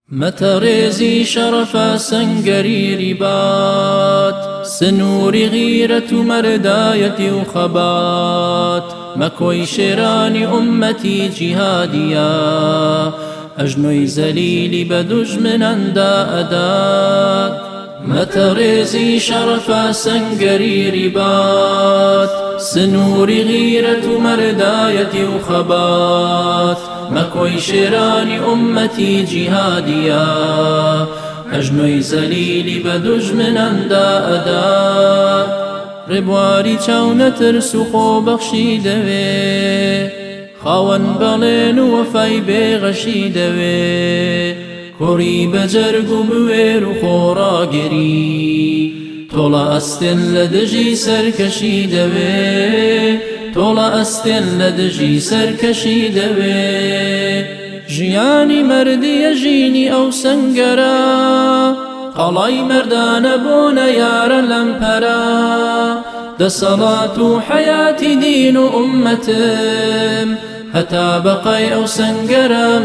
متريزي شرف سنگري ربات سنوري غيرة مرداية وخبات مكوي شيراني أمتي جهاديا أجنوي زليلي بدج من أندا أدات متريزي شرف سنگري ربات سنوري غيرة مرداية وخبات مكوي شيراني أمتي جهاديا أجنوي زليلي بدج من أندا أدا ربواري چاو نترسو خو بخشي دوي خاون بلين وفاي بغشي دوي كوري بجرگو بويرو خورا گري طولا استن لدجي سركشي دوي طولا استن لدجي سركشي دوي جياني مردي يجيني أو سنگرا قلاي مردان بون يارا لمپرا ده صلاة حياتي دين أمتم هتا بقي أو سنگرا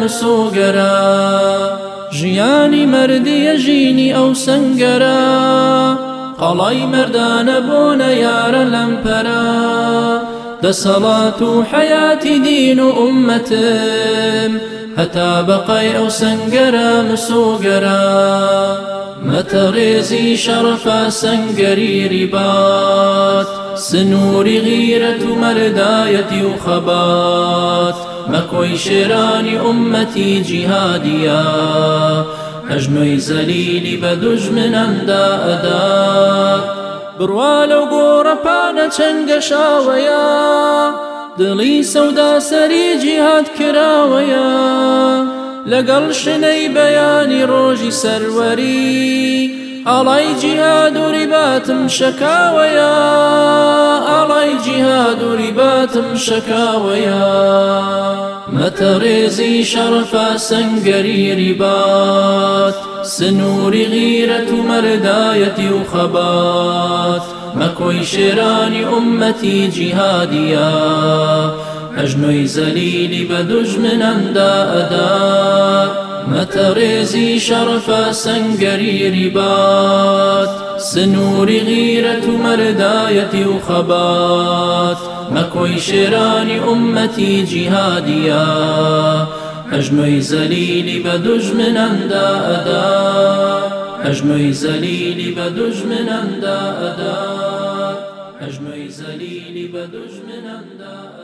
مسوگرا جياني مردي يجيني أو سنگرا قلاي مردان بون يارا لمپرا ده صلاة حياتي دين أمتم هتا بقي أو سنگرا مسوگرا متريزي شرف سنگري ربات سنوري غيرة مرداية وخبات مكوي شيراني أمتي جهاديا أجنوي زليلي بدج من أندا أدا بروالو قورا بانا چنگ شاويا دلي سودا سري جهاد كراويا لقل شني بياني روجي سروري علي جهاد رباتم شكاويا علي جهاد رباتم شكاويا متريزي شرف سنگري ربات سنوري غيرة مرداية وخبات مكوي شيراني أمتي جهاديا أجنوي زليلي بدج من أندا أدا متريزي شرف سنگري ربات سنوري غيرة مرداية وخبات مكوي شيراني أمتي جهاديا أجنوي زليلي بدج من أندا أدا أجنوي زليلي بدج من أندا أدا أجنوي زليلي بدج من أندا